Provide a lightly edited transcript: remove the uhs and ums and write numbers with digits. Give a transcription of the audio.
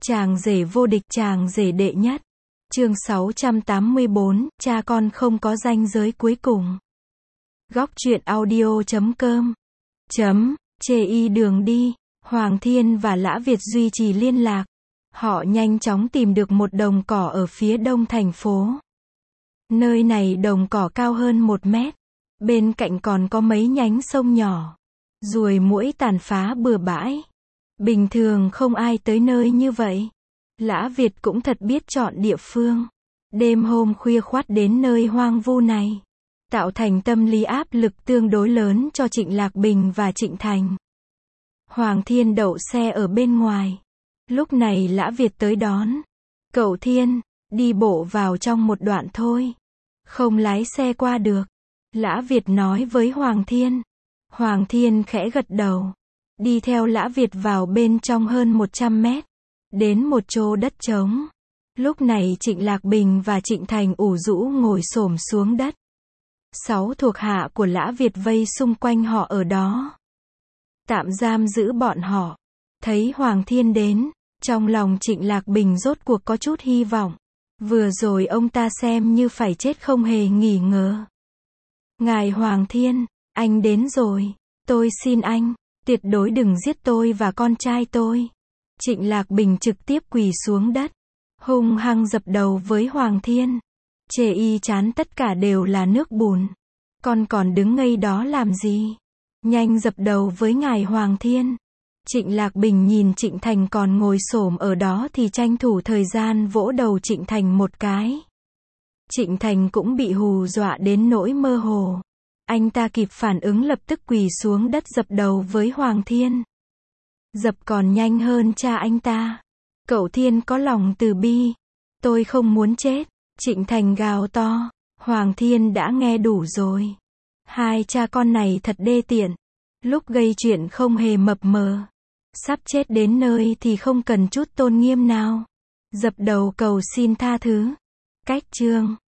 Chàng rể vô địch, chàng rể đệ nhất. Chương 684, cha con không có ranh giới cuối cùng. Góc truyện audio.com chê y đường đi. Hoàng Thiên và Lã Việt duy trì liên lạc. Họ nhanh chóng tìm được một đồng cỏ ở phía đông thành phố. Nơi này đồng cỏ cao hơn 1 mét. Bên cạnh còn có mấy nhánh sông nhỏ. Ruồi muỗi tàn phá bừa bãi. Bình thường không ai tới nơi như vậy. Lã Việt cũng thật biết chọn địa phương. Đêm hôm khuya khoắt đến nơi hoang vu này, tạo thành tâm lý áp lực tương đối lớn cho Trịnh Lạc Bình và Trịnh Thành. Hoàng Thiên đậu xe ở bên ngoài. Lúc này Lã Việt tới đón. Cậu Thiên, đi bộ vào trong một đoạn thôi. Không lái xe qua được. Lã Việt nói với Hoàng Thiên. Hoàng Thiên khẽ gật đầu. Đi theo Lã Việt vào bên trong hơn 100 mét. Đến một chỗ đất trống. Lúc này Trịnh Lạc Bình và Trịnh Thành ủ rũ ngồi xổm xuống đất. 6 thuộc hạ của Lã Việt vây xung quanh họ ở đó. Tạm giam giữ bọn họ. Thấy Hoàng Thiên đến, trong lòng Trịnh Lạc Bình rốt cuộc có chút hy vọng. Vừa rồi ông ta xem như phải chết không hề nghi ngờ. Ngài Hoàng Thiên, anh đến rồi. Tôi xin anh, tuyệt đối đừng giết tôi và con trai tôi. Trịnh Lạc Bình trực tiếp quỳ xuống đất, hung hăng dập đầu với Hoàng Thiên. Chê y chán tất cả đều là nước bùn. Con còn đứng ngây đó làm gì? Nhanh dập đầu với ngài Hoàng Thiên. Trịnh Lạc Bình nhìn Trịnh Thành còn ngồi xổm ở đó thì tranh thủ thời gian vỗ đầu Trịnh Thành một cái. Trịnh Thành cũng bị hù dọa đến nỗi mơ hồ. Anh ta kịp phản ứng lập tức quỳ xuống đất dập đầu với Hoàng Thiên. Dập còn nhanh hơn cha anh ta. Cậu Thiên có lòng từ bi. Tôi không muốn chết. Trịnh Thành gào to. Hoàng Thiên đã nghe đủ rồi. Hai cha con này thật đê tiện. Lúc gây chuyện không hề mập mờ. Sắp chết đến nơi thì không cần chút tôn nghiêm nào. Dập đầu cầu xin tha thứ. Cách chương